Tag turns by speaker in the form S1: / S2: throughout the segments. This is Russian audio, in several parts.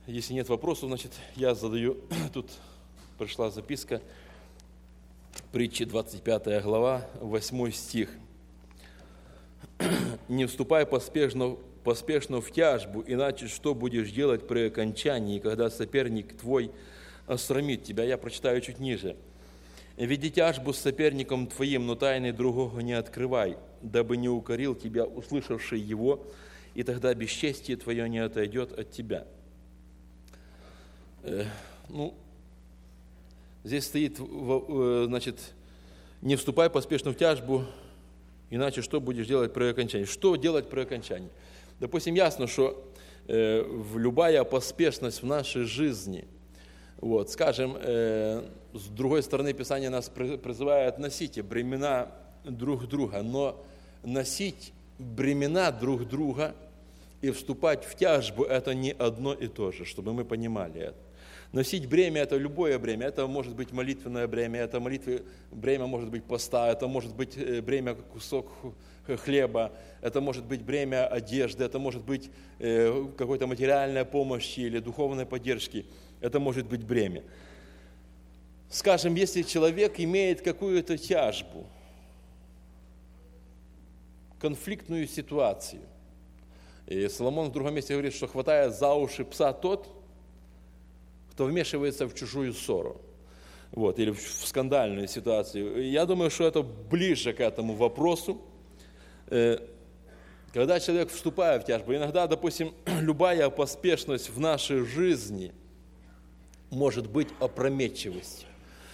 S1: Если нет вопросов, значит, я задаю, тут пришла записка, притчи 25 глава, 8 стих. «Не вступай поспешно в тяжбу, иначе что будешь делать при окончании, когда соперник твой осрамит тебя?» Я прочитаю чуть ниже. «Веди тяжбу с соперником твоим, но тайны другого не открывай, дабы не укорил тебя, услышавший его, и тогда бесчестие твое не отойдет от тебя». Здесь стоит, значит, «Не вступай поспешно в тяжбу, иначе что будешь делать при окончании?» Что делать при окончании? Допустим, ясно, что любая поспешность в нашей жизни, скажем, с другой стороны, Писание нас призывает: носите бремена друг друга, но носить бремена друг друга и вступать в тяжбу – это не одно и то же, чтобы мы понимали это. Носить бремя – это любое бремя, это может быть молитвенное бремя, это бремя может быть поста, это может быть бремя кусок хлеба, это может быть бремя одежды, это может быть какой-то материальной помощи или духовной поддержки, это может быть бремя. Скажем, если человек имеет какую-то тяжбу, конфликтную ситуацию, и Соломон в другом месте говорит, что хватает за уши пса тот, кто вмешивается в чужую ссору, или в скандальную ситуацию. Я думаю, что это ближе к этому вопросу. Когда человек вступает в тяжбу, иногда, допустим, любая поспешность в нашей жизни может быть опрометчивостью.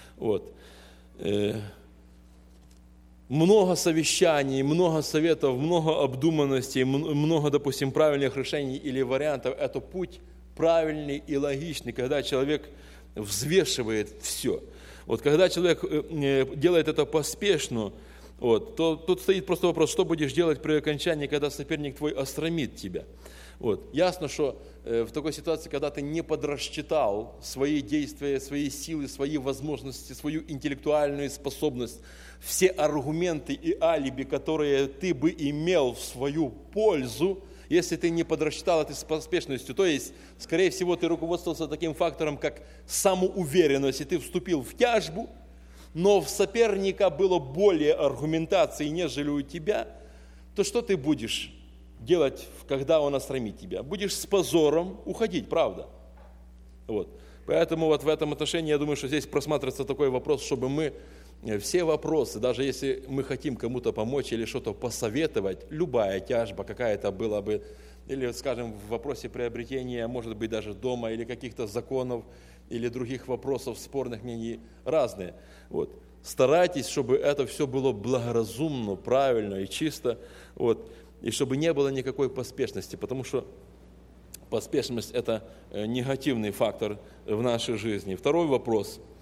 S1: Много совещаний, много советов, много обдуманностей, много, допустим, правильных решений или вариантов – это путь правильный и логичный, когда человек взвешивает все. Когда человек делает это поспешно, то тут стоит просто вопрос, что будешь делать при окончании, когда соперник твой осрамит тебя. Ясно, что в такой ситуации, когда ты не подрасчитал свои действия, свои силы, свои возможности, свою интеллектуальную способность, все аргументы и алиби, которые ты бы имел в свою пользу, если ты не подрасчитал это с поспешностью, то есть, скорее всего, ты руководствовался таким фактором, как самоуверенность, и ты вступил в тяжбу, но в соперника было более аргументации, нежели у тебя, то что ты будешь делать, когда он осрамит тебя? Будешь с позором уходить, правда? Поэтому в этом отношении, я думаю, что здесь просматривается такой вопрос, чтобы мы все вопросы, даже если мы хотим кому-то помочь или что-то посоветовать, любая тяжба какая-то была бы, или, скажем, в вопросе приобретения, может быть, даже дома, или каких-то законов, или других вопросов, спорных мнений, разные. Старайтесь, чтобы это все было благоразумно, правильно и чисто, и чтобы не было никакой поспешности, потому что поспешность – это негативный фактор в нашей жизни. Второй вопрос –